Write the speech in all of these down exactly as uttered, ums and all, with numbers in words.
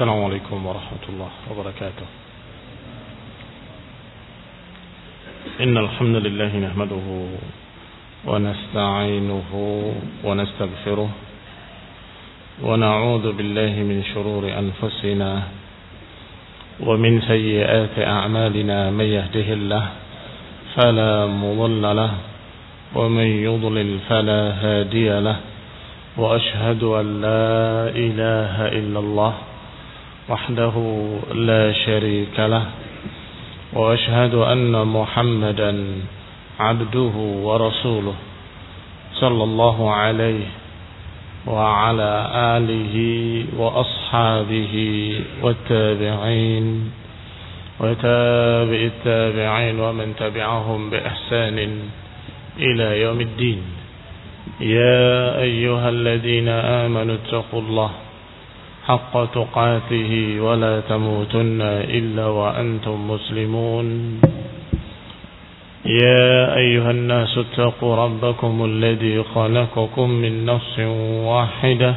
السلام عليكم ورحمة الله وبركاته. إن الحمد لله نحمده ونستعينه ونستغفره ونعوذ بالله من شرور أنفسنا ومن سيئات أعمالنا. من يهده الله فلا مضل له ومن يضلل فلا هادي له، وأشهد أن لا إله إلا الله وحده لا شريك له، وأشهد أن محمدا عبده ورسوله صلى الله عليه وعلى آله وأصحابه والتابعين وتابع التابعين ومن تبعهم بإحسان إلى يوم الدين. يا أيها الذين آمنوا اتقوا الله حق تقاته ولا تموتن إلا وأنتم مسلمون. يا أيها الناس اتقوا ربكم الذي خلقكم من نفس واحدة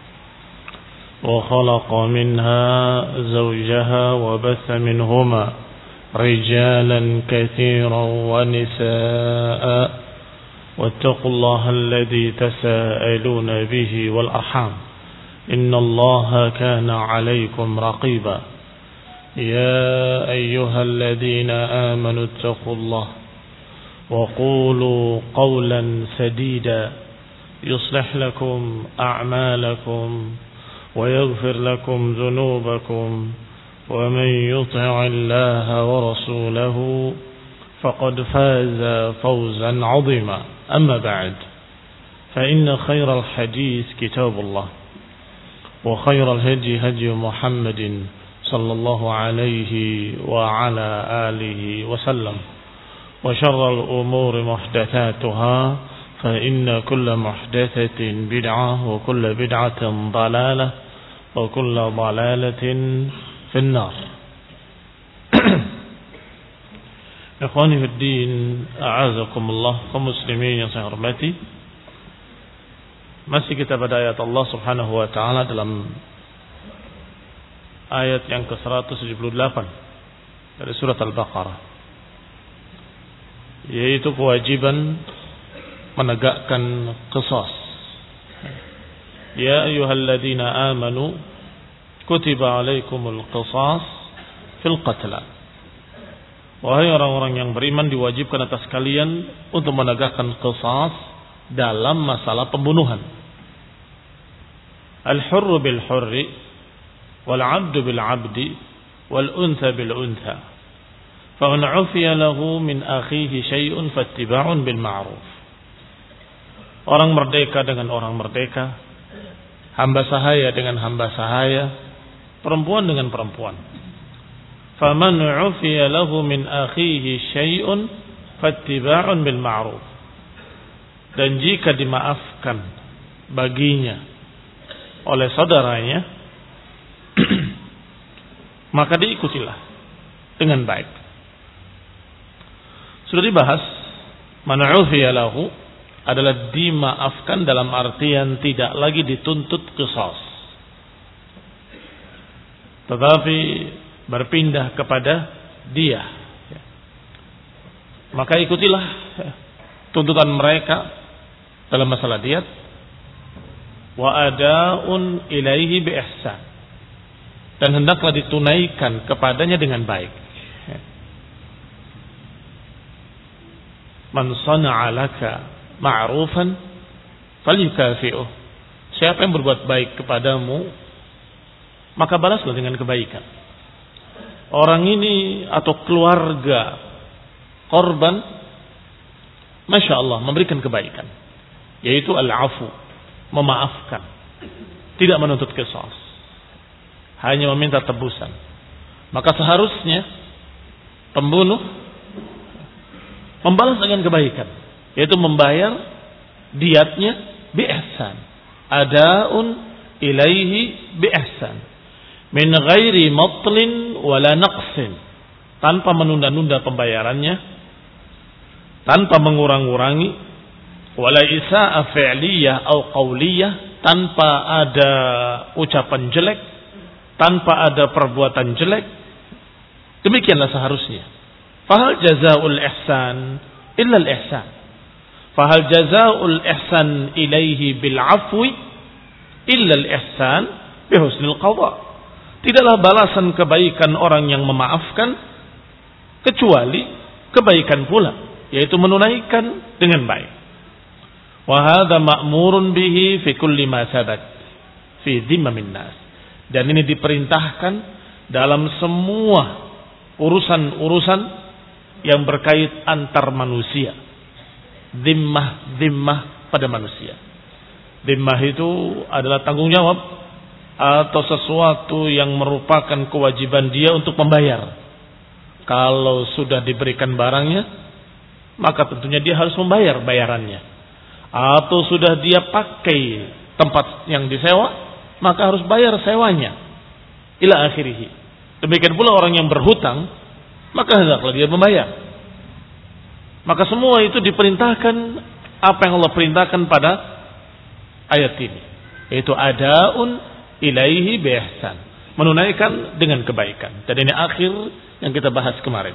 وخلق منها زوجها وبث منهما رجالا كثيرا ونساء، واتقوا الله الذي تساءلون به والأرحام إن الله كان عليكم رقيبا. يا أيها الذين آمنوا اتقوا الله وقولوا قولا سديدا يصلح لكم أعمالكم ويغفر لكم ذنوبكم، ومن يطع الله ورسوله فقد فاز فوزا عظيما. أما بعد، فإن خير الحديث كتاب الله، وخير الهدي هدي محمد صلى الله عليه وعلى آله وسلم، وشر الأمور محدثاتها، فإن كل محدثة بدعة وكل بدعة ضلالة وكل ضلالة في النار. Ikhwani fi din, a'azakumullah, kaum muslimin yang saya hormati. Masih kita pada ayat Allah Subhanahu wa taala dalam ayat yang ke seratus tujuh puluh delapan dari surat Al-Baqarah, yaitu kewajiban menegakkan qisas. Ya ayyuhalladzina amanu kutiba alaikumul qisas fil qatla. Wahai orang-orang yang beriman, diwajibkan atas kalian untuk menegakkan qisas dalam masalah pembunuhan. Al-hurru bil hurri wal 'abdu bil 'abdi wal untha bil untha. Fa man 'ufiya lahu min akhihi syai'un fattiba'un bil ma'ruf. Orang merdeka dengan orang merdeka, hamba sahaya dengan hamba sahaya, perempuan dengan perempuan. Faman 'ufiya lahu min akhihi syai'un fattiba'un bil ma'ruf. Dan jika dimaafkan baginya oleh saudaranya, maka diikutilah dengan baik. Sudah dibahas, man 'ufiya lahu adalah dimaafkan dalam artian tidak lagi dituntut qisas, tetapi berpindah kepada dia. Maka ikutilah tuntutan mereka dalam masalah diat. Wa ada'un ilaihi bi ihsan, dan hendaklah ditunaikan kepadanya dengan baik. Man sana'a laka ma'rufan falyukafi'uh. Siapa yang berbuat baik kepadamu, maka balaslah dengan kebaikan. Orang ini atau keluarga korban, Masya Allah, memberikan kebaikan, yaitu al-afu, memaafkan, tidak menuntut qisas, hanya meminta tebusan. Maka seharusnya pembunuh membalas dengan kebaikan, yaitu membayar diatnya bi ihsan. Ada'un ilaihi bi ihsan, min ghairi matlin wala naqsin, tanpa menunda-nunda pembayarannya, tanpa mengurang-urangi, wala isa'a fi'liyah atau qauliyah, tanpa ada ucapan jelek, tanpa ada perbuatan jelek, demikianlah seharusnya. Fahal jazaa'ul ihsan illa al-ihsan. Fahal jazaa'ul ihsan ilaihi bil afwi illa al-ihsan bi husnil qada. Tidaklah balasan kebaikan orang yang memaafkan kecuali kebaikan pula, yaitu menunaikan dengan baik. Wa hadza ma'murun bihi fi kulli ma sabat fi dhimmin nas. Dan ini diperintahkan dalam semua urusan-urusan yang berkait antar manusia. Dhimmah, dhimmah pada manusia. Dhimmah itu adalah tanggung jawab atau sesuatu yang merupakan kewajiban dia untuk membayar. Kalau sudah diberikan barangnya, maka tentunya dia harus membayar bayarannya. Atau sudah dia pakai tempat yang disewa, maka harus bayar sewanya. Ila akhirih. Demikian pula orang yang berhutang, maka hendaklah dia membayar. Maka semua itu diperintahkan apa yang Allah perintahkan pada ayat ini, yaitu adaun ilaihi bi ihsan, menunaikan dengan kebaikan. Dan ini akhir yang kita bahas kemarin.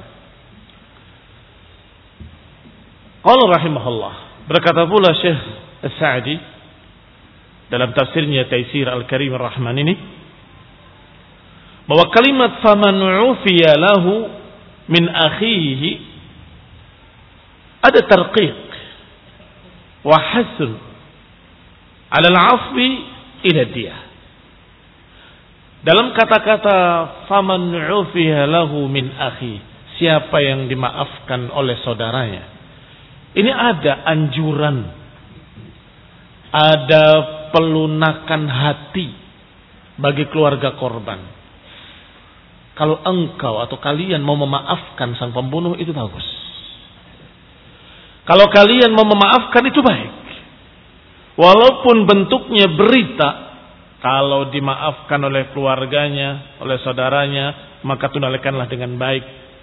Qala rahimahullah, berkata pula Syekh As-Sa'di dalam tafsirnya Taisir Al-Karim Ar-Rahman ini, bahwa kalimat faman ufiya lahu min akhihi ada tarqiq wa hasn ala al-'afwi ila diyah. Dalam kata-kata faman ufiya lahu min akhi, siapa yang dimaafkan oleh saudaranya, ini ada anjuran, ada pelunakan hati bagi keluarga korban. Kalau engkau atau kalian mau memaafkan sang pembunuh, itu bagus. Kalau kalian mau memaafkan, itu baik. Walaupun bentuknya berita, kalau dimaafkan oleh keluarganya, oleh saudaranya, maka tunaikanlah dengan baik.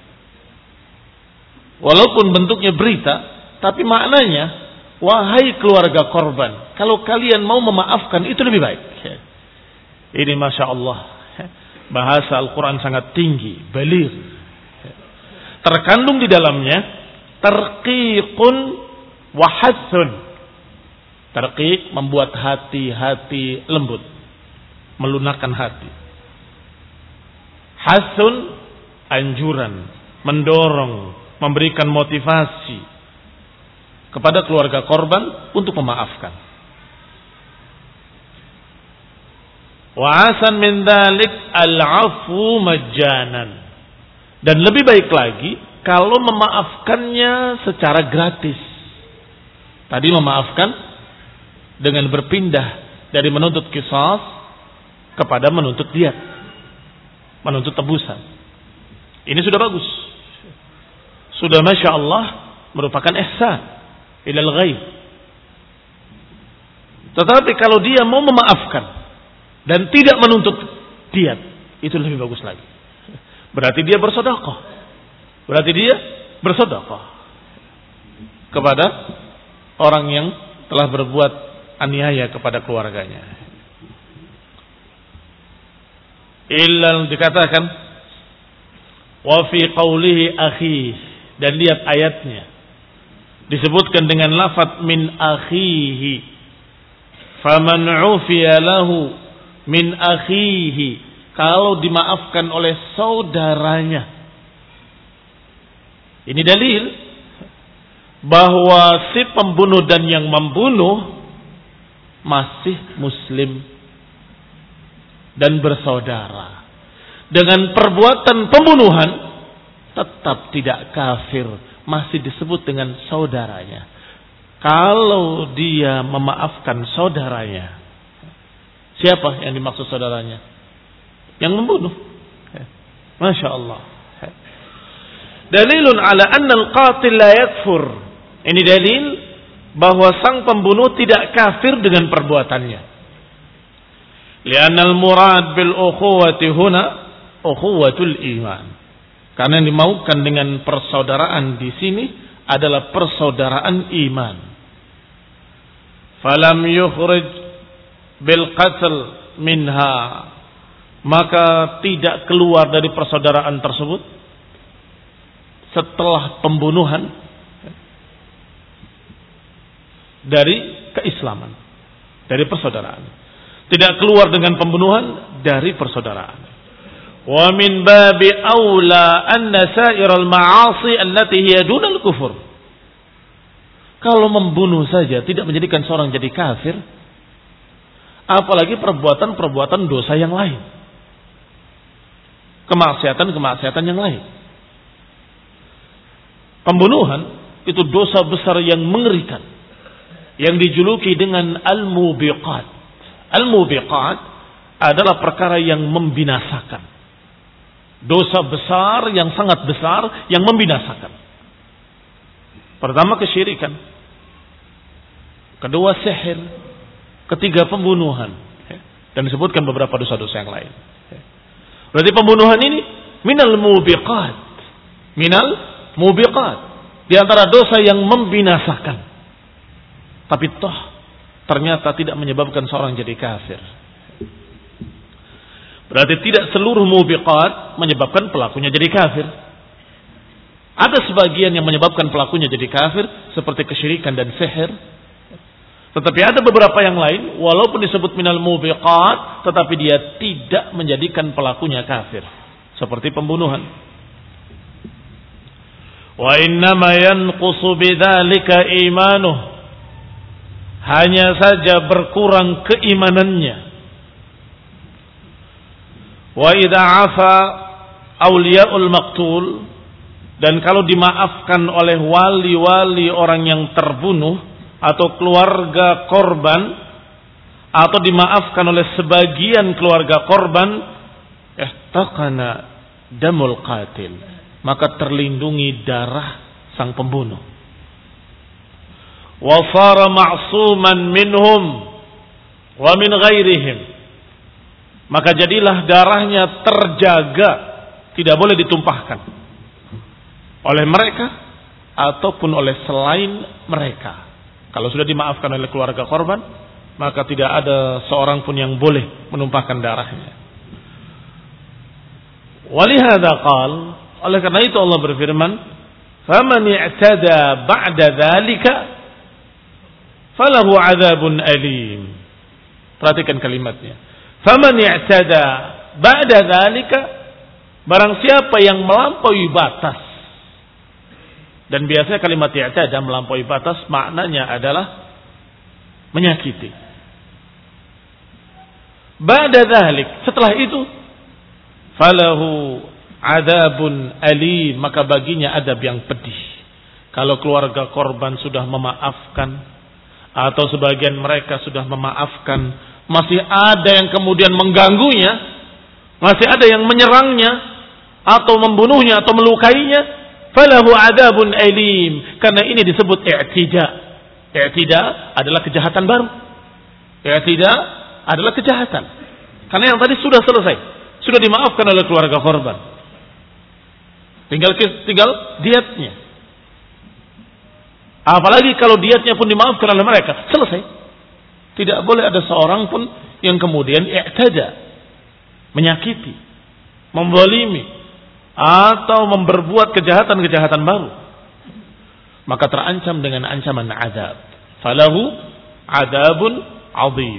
Walaupun bentuknya berita, tapi maknanya, wahai keluarga korban, kalau kalian mau memaafkan, itu lebih baik. Ini Masya Allah, bahasa Al-Quran sangat tinggi, baligh. Terkandung di dalamnya tarqiqun wa hasun. Tarqiq membuat hati-hati lembut, melunakkan hati. Hasun anjuran, mendorong, memberikan motivasi kepada keluarga korban untuk memaafkan. Wa asan min dzalik al-'afwu majjanan. Dan lebih baik lagi kalau memaafkannya secara gratis. Tadi memaafkan dengan berpindah dari menuntut qisas kepada menuntut diyat, menuntut tebusan. Ini sudah bagus. Sudah Masya Allah merupakan ihsan ilal ghaib. Tetapi kalau dia mau memaafkan dan tidak menuntut diyat, itu lebih bagus lagi. Berarti dia bersedekah. Berarti dia bersedekah kepada orang yang telah berbuat aniaya kepada keluarganya. Illa dikatakan wa fi qawlihi akhi, dan lihat ayatnya disebutkan dengan lafaz min akhihi. Faman ufiya lahu min akhihi, kalau dimaafkan oleh saudaranya. Ini dalil bahwa si pembunuh dan yang membunuh masih muslim dan bersaudara. Dengan perbuatan pembunuhan tetap tidak kafir, masih disebut dengan saudaranya. Kalau dia memaafkan saudaranya, siapa yang dimaksud saudaranya? Yang membunuh. Masya Allah. Dalilun ala anna al-qatil la yakfur. Ini dalil bahwa sang pembunuh tidak kafir dengan perbuatannya. Lianna al-murad bil ukhuwati huna ukhuwatul iman. Karena yang dimaukan dengan persaudaraan di sini adalah persaudaraan iman. Falam yukhrij bil qatl minha, maka tidak keluar dari persaudaraan tersebut setelah pembunuhan dari keislaman, dari persaudaraan. Tidak keluar dengan pembunuhan dari persaudaraan. Wa min babi aula anna sa'iral ma'asi allati hiya dunal kufur. Kalau membunuh saja tidak menjadikan seorang jadi kafir, apalagi perbuatan-perbuatan dosa yang lain, kemaksiatan-kemaksiatan yang lain. Pembunuhan itu dosa besar yang mengerikan, yang dijuluki dengan al-mubiqat. Al-mubiqat adalah perkara yang membinasakan. Dosa besar yang sangat besar yang membinasakan. Pertama kesyirikan, kedua sihir, ketiga pembunuhan, dan disebutkan beberapa dosa-dosa yang lain. Berarti pembunuhan ini minal mubiqat, minal mubiqat, di antara dosa yang membinasakan. Tapi toh ternyata tidak menyebabkan seorang jadi kafir. Berarti tidak seluruh mubiqat menyebabkan pelakunya jadi kafir. Ada sebagian yang menyebabkan pelakunya jadi kafir, seperti kesyirikan dan sihir. Tetapi ada beberapa yang lain, walaupun disebut minal mubiqat, tetapi dia tidak menjadikan pelakunya kafir, seperti pembunuhan. Wa innama yanqusu bidzalika imanuh, hanya saja berkurang keimanannya. Wa idza afa awliyaul maqtul, dan kalau dimaafkan oleh wali-wali orang yang terbunuh atau keluarga korban, atau dimaafkan oleh sebagian keluarga korban, ihtaqana damul qatil, maka terlindungi darah sang pembunuh. Wa sara ma'suman minhum wa min ghairihim, maka jadilah darahnya terjaga, tidak boleh ditumpahkan oleh mereka ataupun oleh selain mereka. Kalau sudah dimaafkan oleh keluarga korban, maka tidak ada seorang pun yang boleh menumpahkan darahnya. Walihada qal, oleh karena itu Allah berfirman, "Faman i'tada ba'da dzalika falahu 'adzabun alim." Perhatikan kalimatnya. Faman i'tada ba'da dzalika, barang siapa yang melampaui batas. Dan biasanya kalimat i'tada, melampaui batas, maknanya adalah menyakiti. Ba'da dzalik, setelah itu, falahu 'adzabun alim, maka baginya adab yang pedih. Kalau keluarga korban sudah memaafkan, atau sebagian mereka sudah memaafkan, masih ada yang kemudian mengganggunya, masih ada yang menyerangnya, atau membunuhnya, atau melukainya, falahu 'adzabun alim, karena ini disebut i'tida. I'tida adalah kejahatan baru. I'tida adalah kejahatan, karena yang tadi sudah selesai, sudah dimaafkan oleh keluarga korban, tinggal tinggal diatnya. Apalagi kalau diatnya pun dimaafkan oleh mereka, selesai. Tidak boleh ada seorang pun yang kemudian i'tada, menyakiti, membolimi, atau memperbuat kejahatan-kejahatan baru, maka terancam dengan ancaman azab. Falahu 'adzabun 'adzim.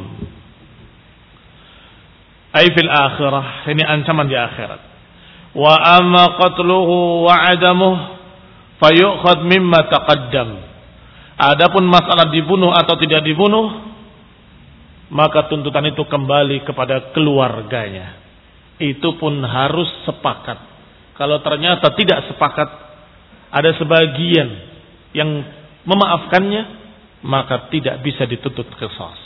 Ai fil akhirah, ini ancaman di akhirat. Wa amma qatluhu wa 'adamuhu fayu'khadh mimma taqaddam. Adapun masalah dibunuh atau tidak dibunuh, maka tuntutan itu kembali kepada keluarganya. Itu pun harus sepakat. Kalau ternyata tidak sepakat, ada sebagian yang memaafkannya, maka tidak bisa dituntut qisas.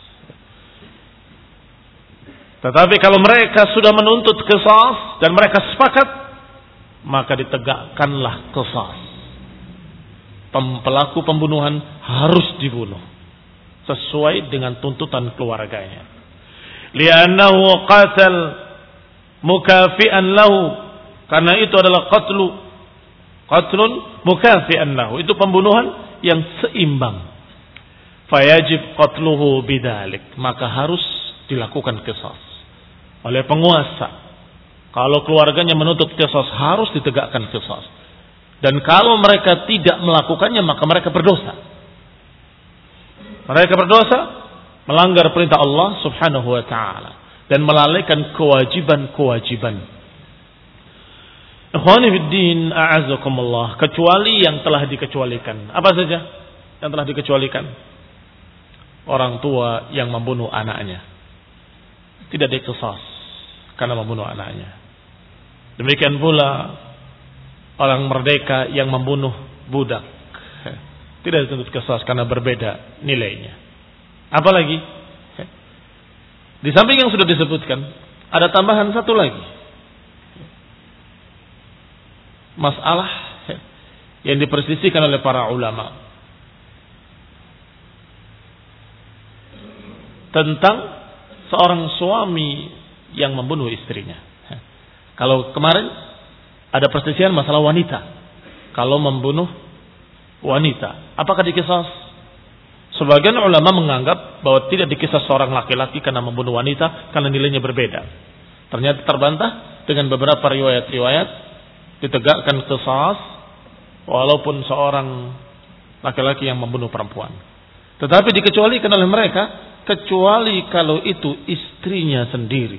Tetapi kalau mereka sudah menuntut qisas dan mereka sepakat, maka ditegakkanlah qisas. Pelaku pembunuhan harus dibunuh sesuai dengan tuntutan keluarganya. Li'annahu qatal mukafi'an lahu, karena itu adalah qatlu qatlun mukafi'an lahu, itu pembunuhan yang seimbang. Fayajib qatluhu bidzalik, maka harus dilakukan qisas, oleh penguasa. Kalau keluarganya menuntut qisas, harus ditegakkan qisas. Dan kalau mereka tidak melakukannya, maka mereka berdosa. Mereka berdosa, melanggar perintah Allah Subhanahu wa taala dan melalaikan kewajiban-kewajiban. Ikhwani fiddin, a'azzakumullah, kecuali yang telah dikecualikan. Apa saja yang telah dikecualikan? Orang tua yang membunuh anaknya tidak diqisas karena membunuh anaknya. Demikian pula orang merdeka yang membunuh budak tidak dituntut qisas karena berbeda nilainya. Apalagi di samping yang sudah disebutkan, ada tambahan satu lagi. Masalah yang diperselisihkan oleh para ulama tentang seorang suami yang membunuh istrinya. Kalau kemarin ada perselisihan masalah wanita. Kalau membunuh wanita, apakah dikisas? Sebagian ulama menganggap bahwa tidak dikisas seorang laki-laki karena membunuh wanita karena nilainya berbeda. Ternyata terbantah dengan beberapa riwayat-riwayat, ditegakkan qisas walaupun seorang laki-laki yang membunuh perempuan. Tetapi dikecualikan oleh mereka kecuali kalau itu istrinya sendiri.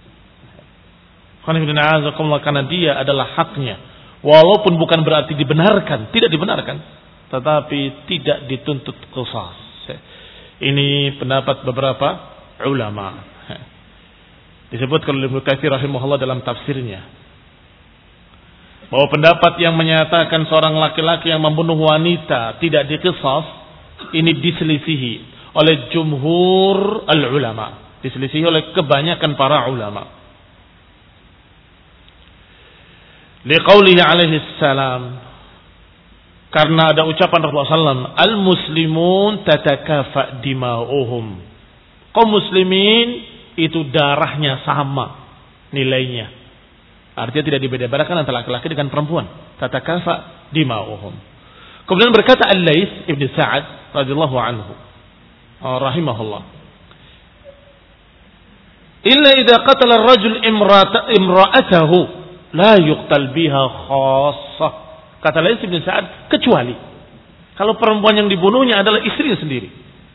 Karena dia adalah haknya, walaupun bukan berarti dibenarkan, tidak dibenarkan, tetapi tidak dituntut qisas. Ini pendapat beberapa ulama. Disebutkan oleh Ibnu Katsir rahimahullah dalam tafsirnya, bahwa pendapat yang menyatakan seorang laki-laki yang membunuh wanita tidak diqisas, ini diselisihi oleh jumhur al-ulama, diselisihi oleh kebanyakan para ulama. Liqaulihi alaihi salam, karena ada ucapan Rasulullah sallallahu alaihi wasallam, al-muslimun tatakafa dima'uhum. Kaum muslimin itu darahnya sama nilainya. Artinya tidak dibeda-bedakan antara laki-laki dengan perempuan. Tatakafa dima'uhum. Kemudian berkata Al-Laits Ibn Sa'ad radhiyallahu anhu, rahimahullah, illa idza qatala ar-rajul imra'atahu la yuqtal biha khassah. Kata Laits bin Sa'ad, kecuali kalau perempuan yang dibunuhnya adalah istrinya sendiri,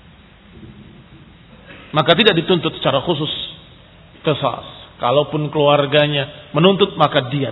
maka tidak dituntut secara khusus qisas. Kalaupun keluarganya menuntut, maka diat,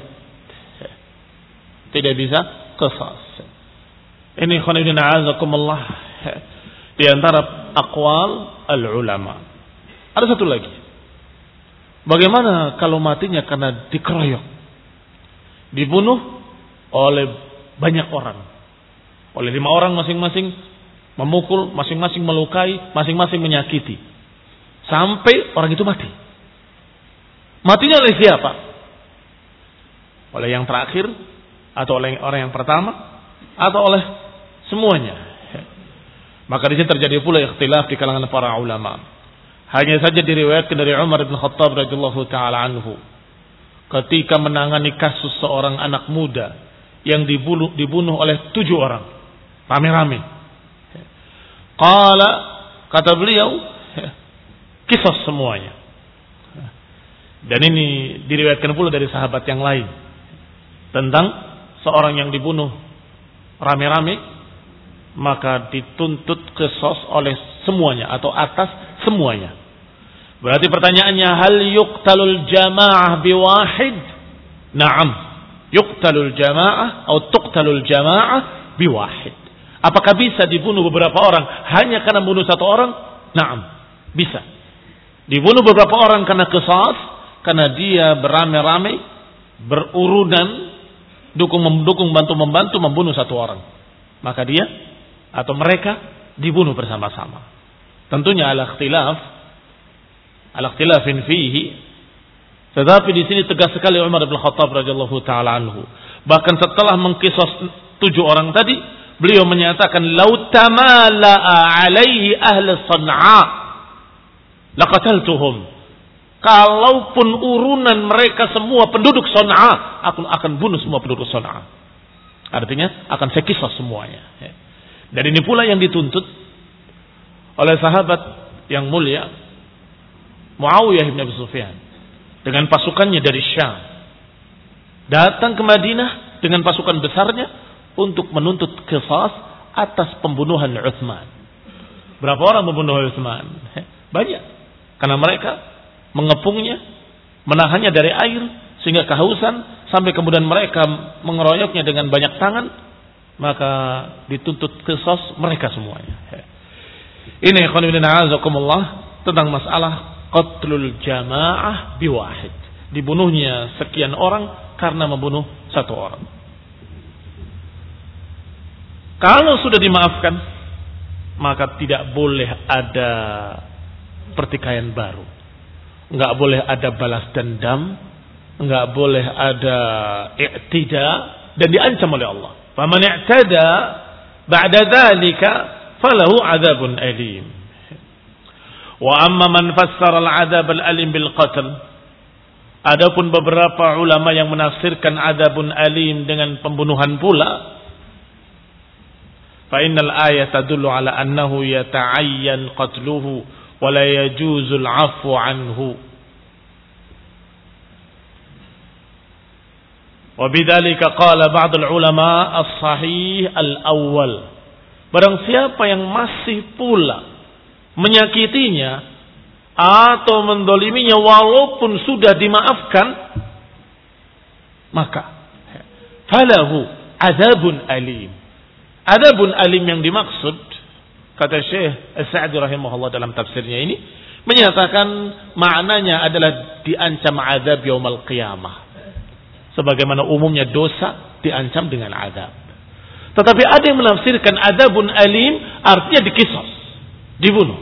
tidak bisa qisas. Ini khonidina azakumullah di antara aqwal al-ulama. Ada satu lagi. Bagaimana kalau matinya karena dikeroyok, dibunuh oleh banyak orang, oleh lima orang masing-masing, memukul, masing-masing melukai, masing-masing menyakiti, sampai orang itu mati. Matinya oleh siapa? Oleh yang terakhir, atau oleh orang yang pertama, atau oleh semuanya? Maka di sini terjadi pula ikhtilaf di kalangan para ulama. Hanya saja diriwayatkan dari Umar bin Khattab radhiyallahu taala anhu, ketika menangani kasus seorang anak muda yang dibunuh, dibunuh oleh tujuh orang, rame-rame. Qala, kata beliau, qisas semuanya. Dan ini diriwayatkan pula dari sahabat yang lain tentang seorang yang dibunuh rame-rame, maka dituntut qisas oleh semuanya atau atas semuanya. Berarti pertanyaannya, hal yuqtalul jamaah biwahid? Naam, yuqtalul jamaah atau tuqtalul jamaah biwahid. Apakah bisa dibunuh beberapa orang hanya karena bunuh satu orang? Naam, bisa. Dibunuh beberapa orang karena qisas, karena dia beramai-ramai, berurunan, dukung mendukung, bantu-membantu membunuh satu orang. Maka dia atau mereka dibunuh bersama-sama. Tentunya ala ikhtilaf, ala ikhtilafin fihi. Tetapi di sini tegas sekali Umar bin Khattab radhiyallahu taala anhu. Bahkan setelah mengqisas tujuh orang tadi, beliau menyatakan, "Lau tamala'a alaihi ahli San'a laqataltuhum." Kalaupun urunan mereka semua penduduk San'a, aku akan bunuh semua penduduk San'a. Artinya akan saya qisas semuanya. Dan ini pula yang dituntut oleh sahabat yang mulia Muawiyah bin Abi Sufyan dengan pasukannya dari Syam datang ke Madinah dengan pasukan besarnya untuk menuntut qisas atas pembunuhan Utsman. Berapa orang membunuh Utsman? Banyak. Karena mereka mengepungnya, menahannya dari air sehingga kehausan sampai kemudian mereka mengeroyoknya dengan banyak tangan, maka dituntut qisas mereka semuanya. Ini ikhwan fillah azakumullah tentang masalah qatlul jamaah biwahid. Dibunuhnya sekian orang karena membunuh satu orang. Kalau sudah dimaafkan, maka tidak boleh ada pertikaian baru. Enggak boleh ada balas dendam, enggak boleh ada i'tida, dan diancam oleh Allah. Faman i'tada ba'da dzalika falahu 'adzabun alim. Wa amma man fassara al-'adzab al-alim bil qatl. Adapun beberapa ulama yang menafsirkan 'adzabun alim dengan pembunuhan pula, fa innal ayata tadullu ala annahu yata'ayyan qatluhu wa la yajuzul 'afwu anhu. Wa bidzalika qala ba'd al-ulama as-sahih al-awwal. Barang siapa yang masih pula menyakitinya atau mendoliminya walaupun sudah dimaafkan, maka falahu adzabun alim. Adzabun alim yang dimaksud, kata Syekh As-Sa'di rahimahullah dalam tafsirnya ini, menyatakan maknanya adalah diancam azab yaumul qiyamah. Sebagaimana umumnya dosa diancam dengan azab. Tetapi ada yang menafsirkan adzabun alim artinya dikisos, dibunuh.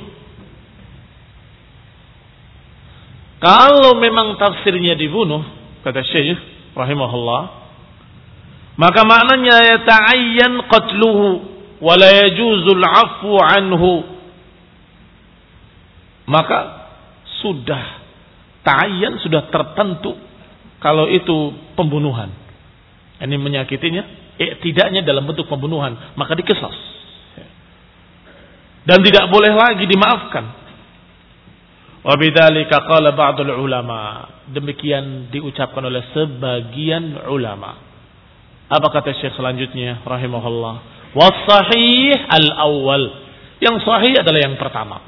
Kalau memang tafsirnya dibunuh, kata Syekh rahimahullah, maka maknanya yata'ayyan qatluhu wa la yajuzul 'afwu anhu. Maka sudah ta'ayyan, sudah tertentu kalau itu pembunuhan. Ini menyakitinya, eh, tidaknya dalam bentuk pembunuhan, maka dikisas. Dan tidak boleh lagi dimaafkan. Wa bidzalika qala ba'dul ulama. Demikian diucapkan oleh sebagian ulama. Apa kata Syekh selanjutnya rahimahullah? Was-sahih al-awwal. Yang sahih adalah yang pertama.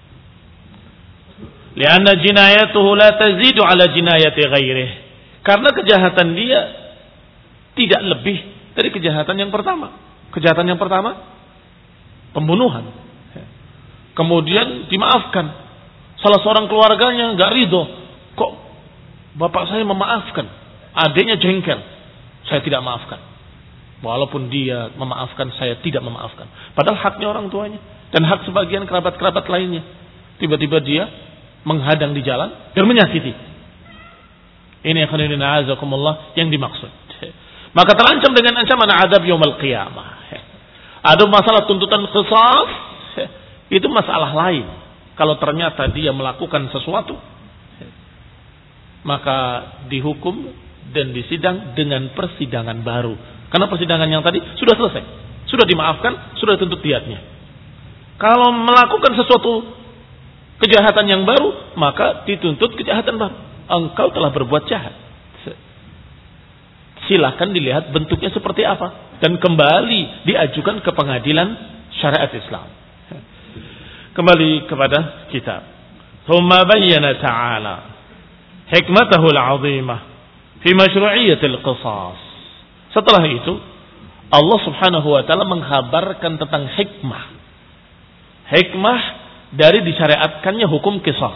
Lianna jinayatuhu la tazidu ala jinayati ghairih. Karena kejahatan dia tidak lebih dari kejahatan yang pertama. Kejahatan yang pertama pembunuhan. Kemudian dimaafkan. Salah seorang keluarganya enggak ridho. Kok bapak saya memaafkan? Adiknya jengkel. Saya tidak maafkan. Walaupun dia memaafkan, saya tidak memaafkan. Padahal haknya orang tuanya. Dan hak sebagian kerabat-kerabat lainnya. Tiba-tiba dia menghadang di jalan dan menyakiti. Ini akhirnya azakumullah yang dimaksud. Maka terancam dengan ancaman azab yaumul qiyamah. Ada masalah tuntutan qisas, itu masalah lain. Kalau ternyata dia melakukan sesuatu, maka dihukum dan disidang dengan persidangan baru. Karena persidangan yang tadi sudah selesai. Sudah dimaafkan, sudah dituntut diyatnya. Kalau melakukan sesuatu kejahatan yang baru, maka dituntut kejahatan baru. Engkau telah berbuat jahat. Silahkan dilihat bentuknya seperti apa. Dan kembali diajukan ke pengadilan syariat Islam. Kembali kepada kitab. Thumma bayyana ta'ala hikmatahu al-'azimah fi masyru'iyyatil qisas. Setelah itu Allah Subhanahu wa taala menghabarkan tentang hikmah. Hikmah dari disyariatkannya hukum qisas.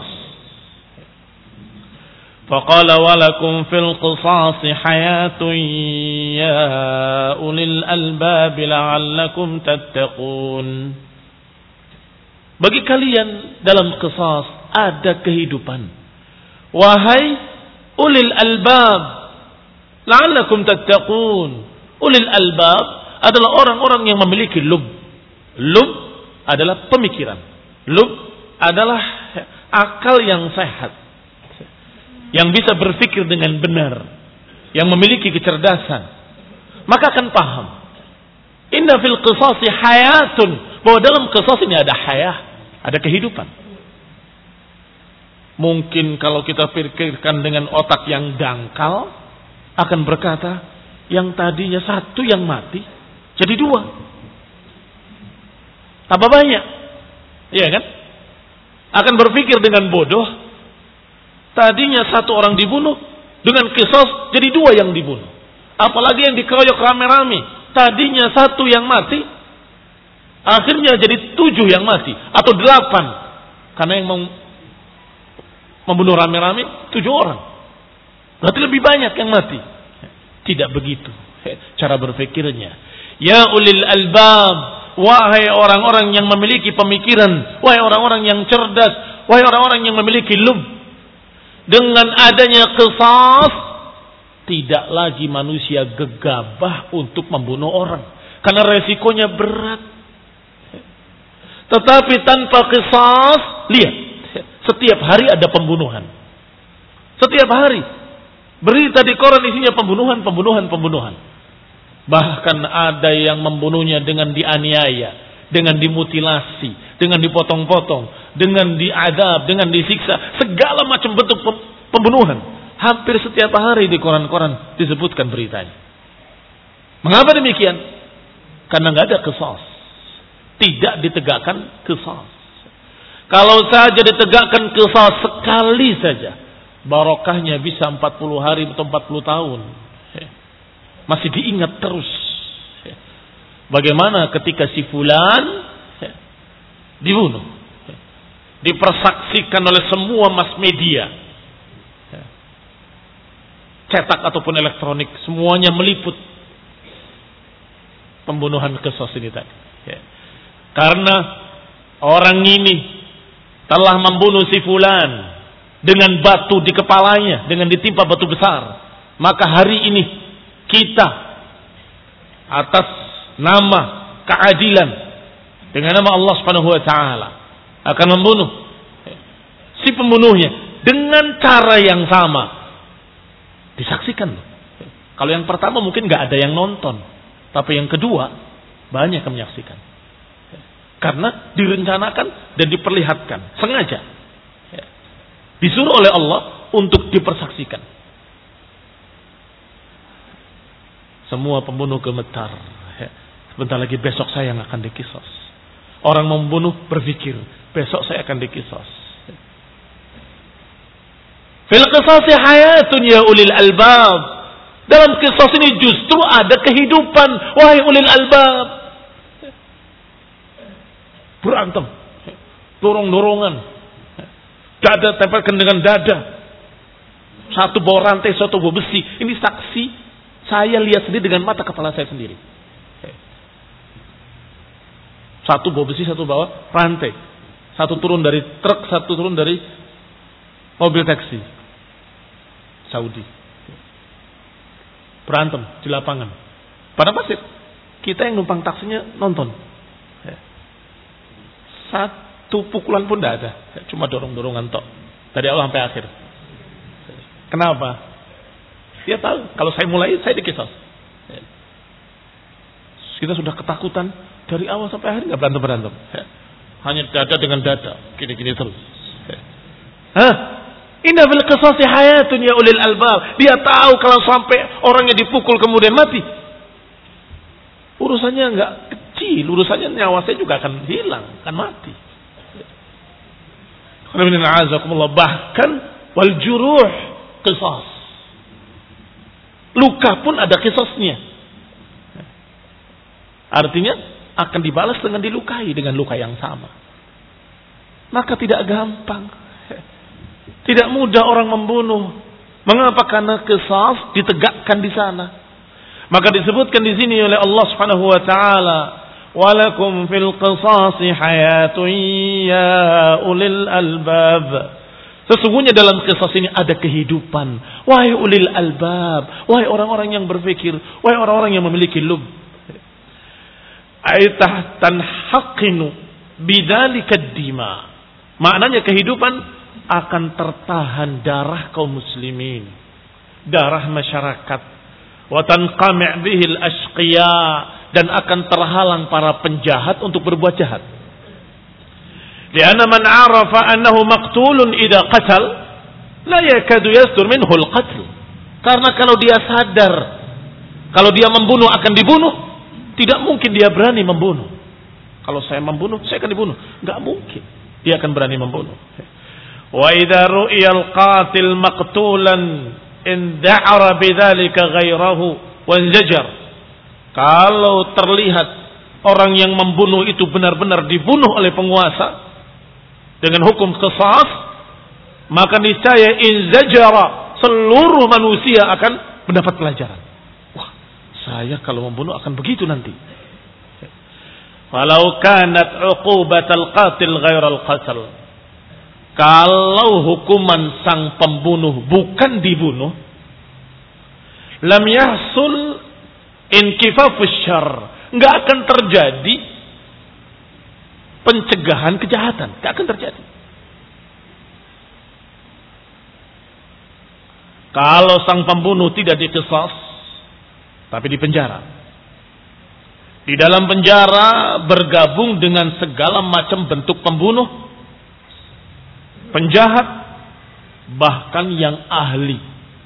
Faqala walakum fil qisas hayatun ya ulil albab la'allakum tattaqun. Bagi kalian dalam qisas ada kehidupan. Wahai ulil albab la'allakum tattaqun. Ulil albab adalah orang-orang yang memiliki lub. Lub adalah pemikiran. Lub adalah akal yang sehat, yang bisa berpikir dengan benar, yang memiliki kecerdasan. Maka akan paham. Inna fil qisasi hayatun. Bahwa dalam qisas ini ada hayah, ada kehidupan. mungkin kalau kita pikirkan dengan otak yang dangkal, akan berkata, yang tadinya satu yang mati, jadi dua. Tambah banyak. Iya kan? Akan berpikir dengan bodoh, tadinya satu orang dibunuh, dengan kisos jadi dua yang dibunuh. Apalagi yang dikeroyok rame-rame, tadinya satu yang mati, akhirnya jadi tujuh yang mati, atau delapan. Karena yang membunuh rame-rame, tujuh orang. Berarti lebih banyak yang mati. Tidak begitu cara berpikirnya. Ya ulil albab, wahai orang-orang yang memiliki pemikiran, wahai orang-orang yang cerdas, wahai orang-orang yang memiliki lub. Dengan adanya qisas, tidak lagi manusia gegabah untuk membunuh orang, karena resikonya berat. Tetapi tanpa qisas, lihat, setiap hari ada pembunuhan. Setiap hari berita di koran isinya pembunuhan, pembunuhan, pembunuhan. Bahkan ada yang membunuhnya dengan dianiaya, dengan dimutilasi, dengan dipotong-potong, dengan diadab, dengan disiksa, segala macam bentuk pembunuhan. Hampir setiap hari di koran-koran disebutkan beritanya. Mengapa demikian? Karena nggak ada qisas. Tidak ditegakkan qisas. Kalau saja ditegakkan qisas sekali saja, barokahnya bisa empat puluh hari atau empat puluh tahun. Masih diingat terus. Bagaimana ketika si fulan dibunuh, dipersaksikan oleh semua mass media, cetak ataupun elektronik, semuanya meliput pembunuhan qisas ini tadi. Karena orang ini telah membunuh si fulan dengan batu di kepalanya, dengan ditimpa batu besar, maka hari ini kita atas nama keadilan, dengan nama Allah Subhanahu wa taala, akan membunuh si pembunuhnya dengan cara yang sama. Disaksikan. Kalau yang pertama mungkin nggak ada yang nonton, tapi yang kedua banyak yang menyaksikan. Karena direncanakan dan diperlihatkan sengaja. Disuruh oleh Allah untuk dipersaksikan. Semua pembunuh gemetar. Sebentar lagi besok saya yang akan dikisos. Orang membunuh berpikir, besok saya akan dikisos. Fil qisasi hayatun ya ulil albab. Dalam kisos ini justru ada kehidupan, wahai ulil albab. Berantem, dorong-dorongan, dada tempelkan dengan dada, satu bawa rantai, satu bawa besi. Ini saksi, saya lihat sendiri dengan mata kepala saya sendiri. Satu bawa besi, satu bawa rantai, satu turun dari truk, satu turun dari mobil taksi. Saudi berantem di lapangan, pada pasir. Kita yang numpang taksinya nonton. Satu pukulan pun tidak ada, cuma dorong-dorongan tok dari awal sampai akhir. Kenapa? Dia tahu kalau saya mulai, saya dikisos. Kita sudah ketakutan dari awal sampai akhir, nggak berantem berantem, hanya dada dengan dada, gini-gini terus. Hah? Inna bil qisasi hayatun ya ulil albab. Dia tahu kalau sampai orangnya dipukul kemudian mati, urusannya enggak kecil, urusannya nyawa saya juga akan hilang, akan mati. Bahkan wal juruh qisas. Luka pun ada qisasnya. Artinya akan dibalas dengan dilukai dengan luka yang sama. Maka tidak gampang. Tidak mudah orang membunuh. Mengapa? Karena qisas ditegakkan di sana. Maka disebutkan di sini oleh Allah Subhanahu wa taala, "Walakum fil qisasi hayatun ya ulil albab." Sesungguhnya dalam qisas ini ada kehidupan. Wahai ulil albab, wahai orang-orang yang berpikir, wahai orang-orang yang memiliki lub. Aitah tanhaqinu bidzalika ad-dima. Maknanya kehidupan akan tertahan darah kaum muslimin, darah masyarakat, wa tanqami' bihil ashqiya, dan akan terhalang para penjahat untuk berbuat jahat. Lianna man 'arafa annahu maqtulun idza qatal la yakadu yasdur minhu al-qatl. Karena kalau dia sadar kalau dia membunuh akan dibunuh, tidak mungkin dia berani membunuh. Kalau saya membunuh, saya akan dibunuh. Enggak mungkin dia akan berani membunuh. Wa idza ru'iya al-qatil maqtulan inda'ara bidzalika ghairahu wanzajar. Kalau terlihat orang yang membunuh itu benar-benar dibunuh oleh penguasa dengan hukum qisas, maka niscaya inzajara, seluruh manusia akan mendapat pelajaran. Wah, saya kalau membunuh akan begitu nanti. Walau kanat uqubatal qatil ghairal qatl. Kalau hukuman sang pembunuh bukan dibunuh, lam yahsul inkifafus syarr, enggak akan terjadi pencegahan kejahatan, enggak akan terjadi. Kalau sang pembunuh tidak diqisas tapi dipenjara. Di dalam penjara bergabung dengan segala macam bentuk pembunuh, penjahat, bahkan yang ahli.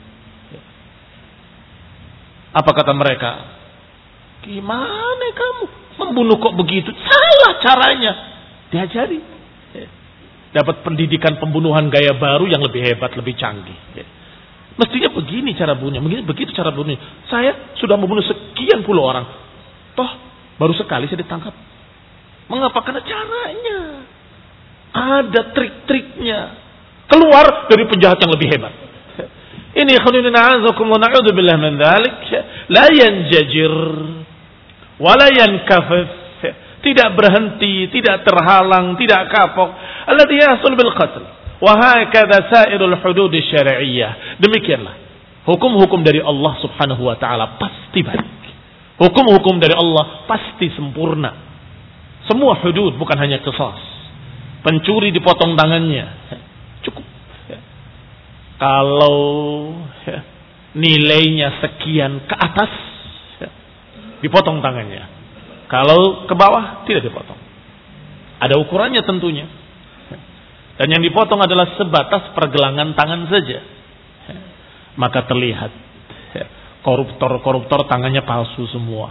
Apa kata mereka? Gimana kamu membunuh kok begitu? Salah caranya. Diajari. Dapat pendidikan pembunuhan gaya baru yang lebih hebat, lebih canggih. Mestinya begini cara bunuhnya, begini begitu cara bunuhnya. Saya sudah membunuh sekian puluh orang. Toh baru sekali saya ditangkap. Mengapa? Karena caranya. Ada trik-triknya. Keluar dari penjahat yang lebih hebat. Ini khulina a'azakum wa na'udzubillah min dzalik. La yanjajir wa la yankafif. Tidak berhenti, tidak terhalang, tidak kapok. Alladhi yahsul bil qatl. Wa hakadha sa'irul hudud syar'iyyah. Demikianlah hukum-hukum dari Allah Subhanahu wa taala pasti baik. Hukum-hukum dari Allah pasti sempurna. Semua hudud, bukan hanya qisas. Pencuri dipotong tangannya, cukup. Kalau nilainya sekian ke atas, dipotong tangannya. Kalau ke bawah, tidak dipotong. Ada ukurannya tentunya. Dan yang dipotong adalah sebatas pergelangan tangan saja. Maka terlihat koruptor-koruptor tangannya palsu semua.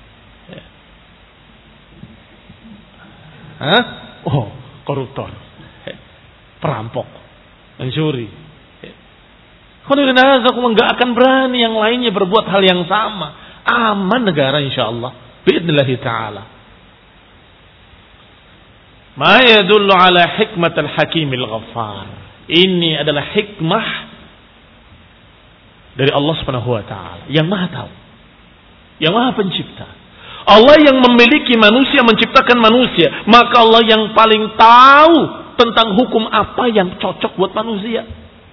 Hah? Oh, koruptor, perampok, pencuri. Kalau enggak akan berani yang lainnya berbuat hal yang sama. Aman negara insyaallah. Biidznillah ta'ala. Ma yadullu ala hikmatil hakimil ghaffar. Ini adalah hikmah dari Allah Subhanahu wa taala yang Maha tahu, yang Maha pencipta. Allah yang memiliki manusia, menciptakan manusia, maka Allah yang paling tahu tentang hukum apa yang cocok buat manusia.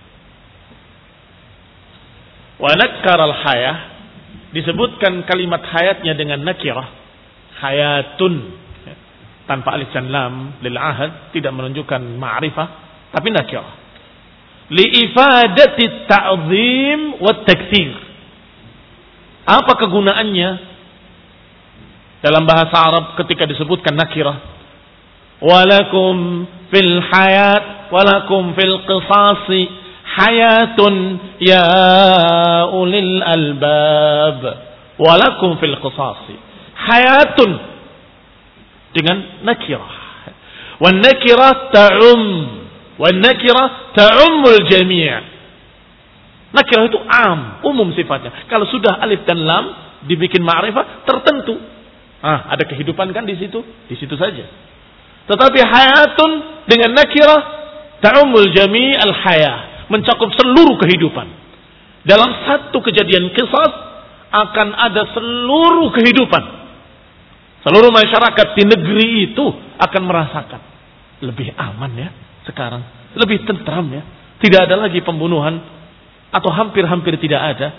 Wa nakkaral hayah, disebutkan kalimat hayatnya dengan nakirah, hayatun tanpa alif dan lam lil ahad, tidak menunjukkan ma'rifah tapi nakirah. Li'ifadati ta'zim wa taktsir. Apa kegunaannya dalam bahasa Arab ketika disebutkan nakirah? Walakum fil hayat walakum fil qisasi hayatun ya ulil albab. Walakum fil qisasi hayatun dengan nakirah. Wan nakirah ta'um wan nakirah ta'ummul jami'. Nakirah itu am, umum sifatnya. Kalau sudah alif dan lam dibikin ma'rifah tertentu. Ah, ada kehidupan kan di situ? Di situ saja. Tetapi hayatun dengan nakirah ta'ummul jami' al-hayah, mencakup seluruh kehidupan. Dalam satu kejadian qisas akan ada seluruh kehidupan. Seluruh masyarakat di negeri itu akan merasakan. Lebih aman ya sekarang, lebih tentram ya. Tidak ada lagi pembunuhan, atau hampir-hampir tidak ada.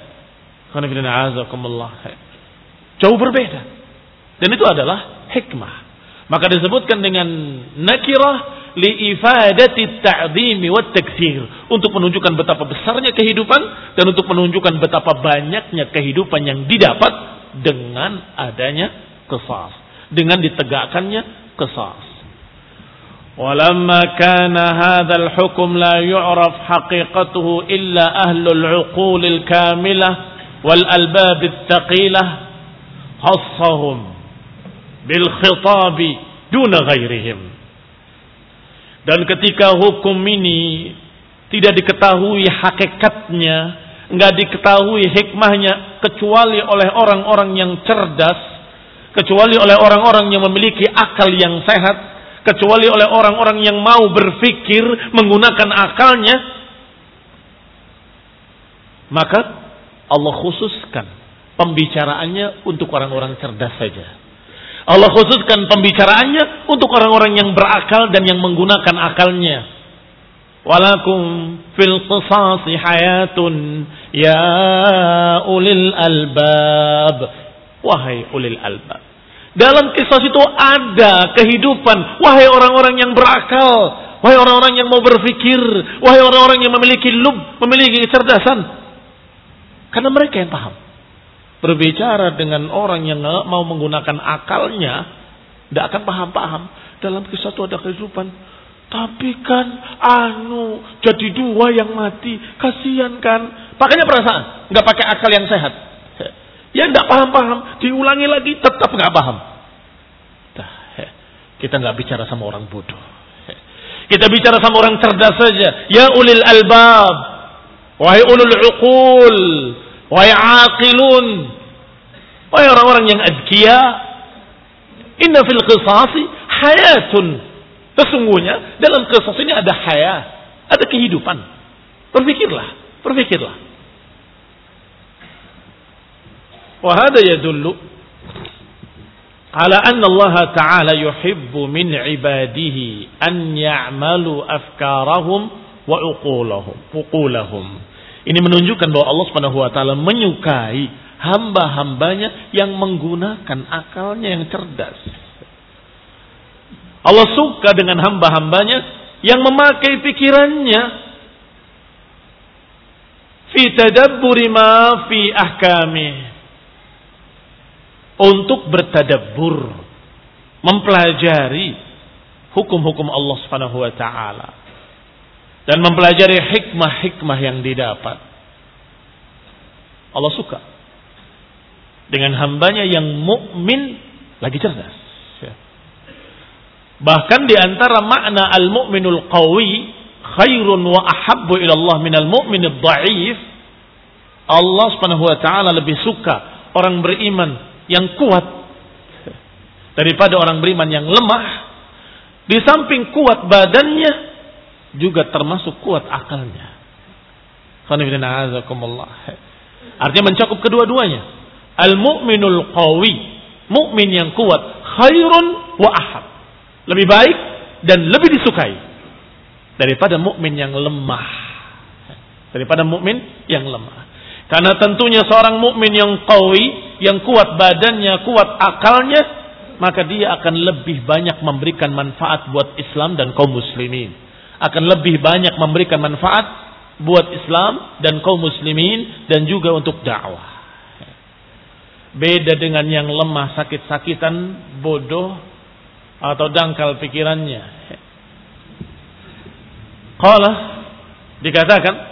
Jauh berbeda. Dan itu adalah hikmah. Maka disebutkan dengan nakirah li'ifadati ta'zimi wa taktsir, untuk menunjukkan betapa besarnya kehidupan dan untuk menunjukkan betapa banyaknya kehidupan yang didapat dengan adanya qisas, dengan ditegakkannya qisas. Walamma kana hadzal hukm la yu'raf haqiqatuhu illa ahlul 'uqulil kamilah wal albabit thaqilah khassahum bil khitabi duna ghairihim. Dan ketika hukum ini tidak diketahui hakikatnya, enggak diketahui hikmahnya kecuali oleh orang-orang yang cerdas, kecuali oleh orang-orang yang memiliki akal yang sehat, kecuali oleh orang-orang yang mau berpikir menggunakan akalnya, maka Allah khususkan pembicaraannya untuk orang-orang cerdas saja. Allah khususkan pembicaraannya untuk orang-orang yang berakal dan yang menggunakan akalnya. Walakum fil qisasi hayatun ya ulil albab. Wahai ulil albab, dalam kisah itu ada kehidupan. Wahai orang-orang yang berakal, wahai orang-orang yang mau berpikir, wahai orang-orang yang memiliki lub, memiliki kecerdasan. Karena mereka yang paham. Berbicara dengan orang yang mau menggunakan akalnya, tidak akan paham-paham. Dalam kisah itu ada kehidupan. Tapi kan anu jadi dua yang mati, kasihan kan? Pakainya perasaan, nggak pakai akal yang sehat. Ya tidak paham-paham, diulangi lagi tetap nggak paham. Kita nggak bicara sama orang bodoh. Kita bicara sama orang cerdas saja. Ya ulil albab, wahai ulul uqul, wahai aqilun, wahai orang-orang yang azkiya. Inna fil qisasi hayatun. Sesungguhnya dalam qisas ini ada hayat, ada kehidupan. Berpikirlah, berpikirlah. وهذا يدل على أن الله تعالى يحب من عباده أن يعملوا أفكارهم وعقولهم عقولهم. Ini menunjukkan bahwa Allah Subhanahu wa taala menyukai hamba-hambanya yang menggunakan akalnya yang cerdas. Allah suka dengan hamba-hambanya yang memakai pikirannya fi tadabburi ma fi ahkamih, untuk bertadabbur, mempelajari hukum-hukum Allah Subhanahu wa taala dan mempelajari hikmah-hikmah yang didapat. Allah suka dengan hambanya yang mukmin lagi cerdas. Bahkan di antara makna al-mu'minul qawi khairun wa ahabbu ila Allah minal mu'minid dha'if, Allah Subhanahu wa taala lebih suka orang beriman yang kuat daripada orang beriman yang lemah. Di samping kuat badannya, juga termasuk kuat akalnya. Artinya mencakup kedua-duanya. Al-mu'minul qawi, mukmin yang kuat, khairun wa ahab, lebih baik dan lebih disukai daripada mukmin yang lemah. Daripada mukmin yang lemah. Karena tentunya seorang mukmin yang qawi, yang kuat badannya, kuat akalnya, maka dia akan lebih banyak memberikan manfaat buat Islam dan kaum muslimin. Akan lebih banyak memberikan manfaat buat Islam dan kaum muslimin dan juga untuk dakwah. Beda dengan yang lemah, sakit-sakitan, bodoh atau dangkal pikirannya. Qala, dikatakan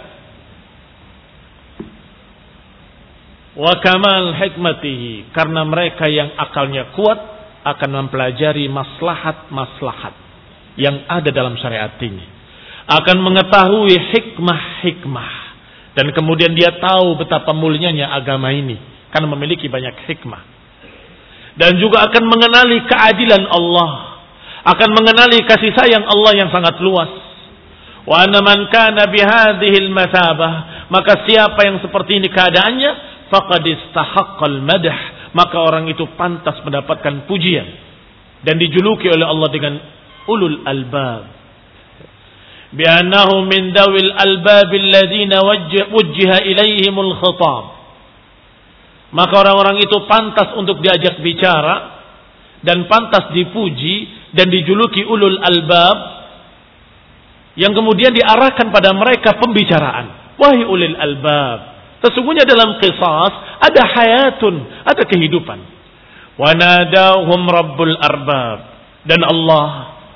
wa kamal hikmatihi, karena mereka yang akalnya kuat akan mempelajari maslahat-maslahat yang ada dalam syariat ini, akan mengetahui hikmah-hikmah, dan kemudian dia tahu betapa mulianya agama ini karena memiliki banyak hikmah, dan juga akan mengenali keadilan Allah, akan mengenali kasih sayang Allah yang sangat luas. Wa anna man kana bihadhil masabah, maka siapa yang seperti ini keadaannya, faqad istahaqqal madah, maka orang itu pantas mendapatkan pujian dan dijuluki oleh Allah dengan ulul albab. Bi annahu min dawil albab alladziina wujjiha ilaihimul khitab, maka orang-orang itu pantas untuk diajak bicara dan pantas dipuji dan dijuluki ulul albab, yang kemudian diarahkan pada mereka pembicaraan. Wahai ulul albab, sesungguhnya dalam qisas ada hayatun, ada kehidupan. Wa nadahum rabbul arbab, dan Allah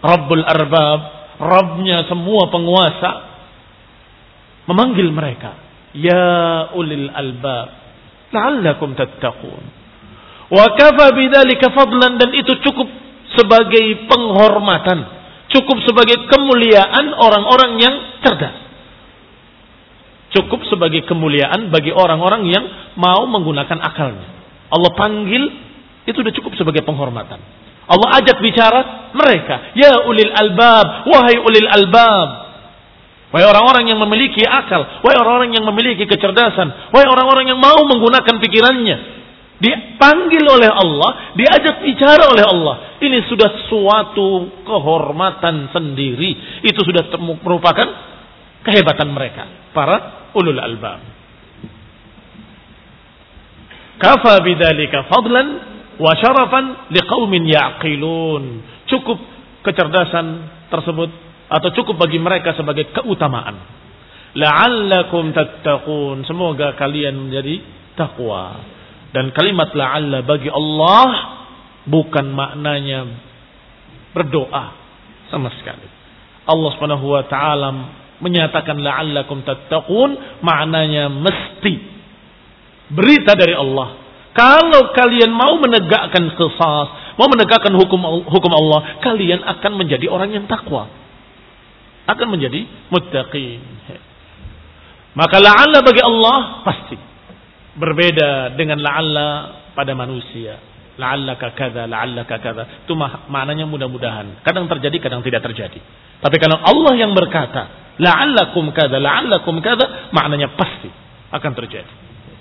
Rabbul Arbab, Rabbnya semua penguasa, memanggil mereka, ya ulil albab, la'allakum tattaqun. Wa kafa bidzalika fadlan, dan itu cukup sebagai penghormatan, cukup sebagai kemuliaan orang-orang yang cerdas. Cukup sebagai kemuliaan bagi orang-orang yang mau menggunakan akalnya. Allah panggil, itu sudah cukup sebagai penghormatan. Allah ajak bicara mereka, ya ulil albab, wahai ulil albab, wahai orang-orang yang memiliki akal, wahai orang-orang yang memiliki kecerdasan, wahai orang-orang yang mau menggunakan pikirannya. Dipanggil oleh Allah, diajak bicara oleh Allah. Ini sudah suatu kehormatan sendiri. Itu sudah merupakan kehebatan mereka, para ulul albab. Kafa bidzalika fadlan wa syarafan liqaumin ya'qilun. Cukup kecerdasan tersebut atau cukup bagi mereka sebagai keutamaan. La'allakum tattaqun. Semoga kalian menjadi takwa. Dan kalimat la'alla bagi Allah bukan maknanya berdoa sama sekali. Allah Subhanahu wa taala menyatakan la'allakum tattaqun, maknanya mesti. Berita dari Allah. Kalau kalian mau menegakkan qisas, mau menegakkan hukum hukum Allah, kalian akan menjadi orang yang takwa. Akan menjadi muttaqin. Maka la'alla bagi Allah pasti berbeda dengan la'alla pada manusia. La'allaka kadza, la'allaka kadza. Itu maknanya mudah-mudahan. Kadang terjadi, kadang tidak terjadi. Tapi kalau Allah yang berkata, la'allakum kadza, la'allakum kadza, maknanya pasti akan terjadi.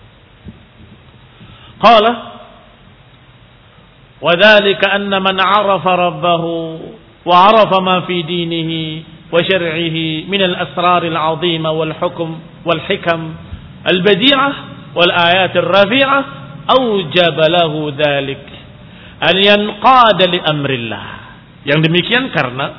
Qala wa dzalika anna man 'arafa rabbahu wa 'arafa ma fi dinihi wa syar'ihi min al-asrar al-'azima wal hukm wal hikam al-badi'ah wal ayat ar-rafi'ah awjaba lahu dzalik an yanqada li amrillah. Yang demikian karena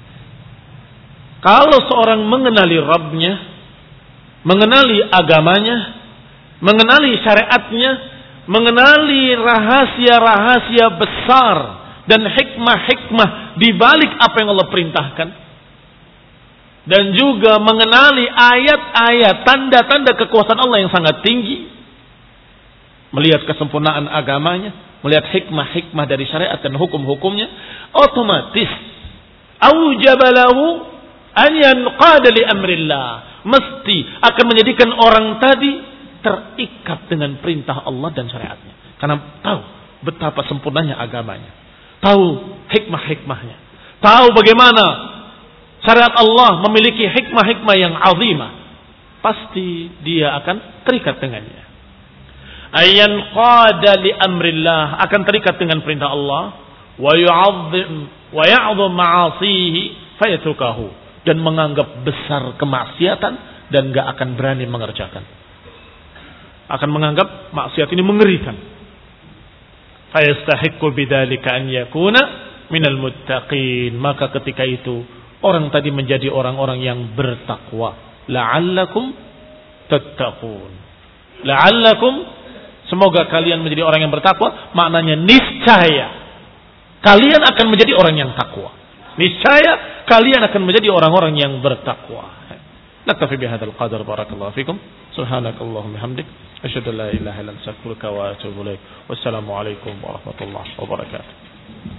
kalau seorang mengenali Rabbnya, mengenali agamanya, mengenali syariatnya, mengenali rahasia-rahasia besar dan hikmah-hikmah di balik apa yang Allah perintahkan, dan juga mengenali ayat-ayat, tanda-tanda kekuasaan Allah yang sangat tinggi, melihat kesempurnaan agamanya, melihat hikmah-hikmah dari syariat dan hukum-hukumnya, otomatis aujabalahu an yanqada li amrillah, mesti akan menjadikan orang tadi terikat dengan perintah Allah dan syariatnya. Karena tahu betapa sempurnanya agamanya, tahu hikmah-hikmahnya, tahu bagaimana syariat Allah memiliki hikmah-hikmah yang azimah, pasti dia akan terikat dengannya. Ayyan qada li amrillah, akan terikat dengan perintah Allah, wa yu'azzim wa ya'dhum ma'asihi fayatrukahu, dan menganggap besar kemaksiatan dan enggak akan berani mengerjakan. Akan menganggap maksiat ini mengerikan. Fayastahiqqu bidzalika an yakuna minal muttaqin. Maka ketika itu orang tadi menjadi orang-orang yang bertakwa. La'allakum tattaqun. La'allakum, semoga kalian menjadi orang yang bertakwa, maknanya niscaya kalian akan menjadi orang yang takwa. Niscaya kalian akan menjadi orang-orang yang bertakwa. Naktafi bihadzal qadar, barakallahu fikum. Subhanakallahumma hamdik, asyhadu an la ilaha illa anta, astaghfiruka wa atubu ilaik. Wassalamu alaikum warahmatullahi wabarakatuh.